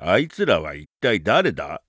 あいつらは一体誰だ？